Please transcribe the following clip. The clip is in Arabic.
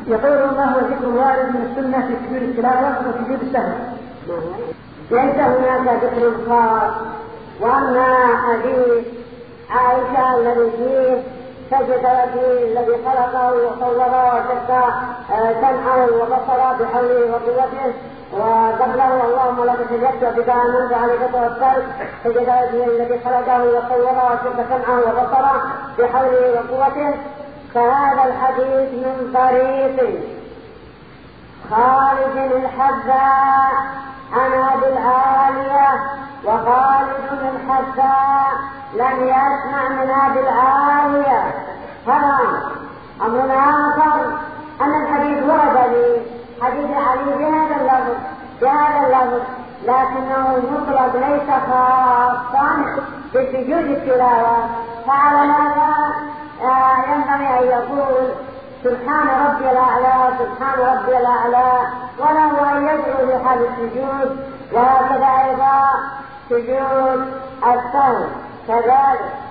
يقول ما هو ذكر وارد من السنة في سجود التلاوة وسجود السهو؟ ليس هناك ذكر خاص. واما حديث عائشة الذي فيه سجد وجهه الذي خلقه وصوره وشق سمعه وبصره بحوله وقوته، وقبله اللهم لك سجدت بك امنت عليك توكلت، سجد وجهه الذي خلقه وصوره وشق سمعه وبصره بحوله وقوته. فهذا الحديث من طريق خالد الحذاء عن ابي العالية، وخالد الحذاء لم يسمع من ابي العالية. طبعا امر اخر ان الحديث ورد في حديث علي بهذا اللفظ لكنه مطلق ليس خاصا بسجود التلاوة. فعلى هذا ينبغي ان يقول سبحان ربي الأعلى سبحان ربي الأعلى، وله أن يدعو لحال السجود. وهكذا أيضا سجود السهو كذلك.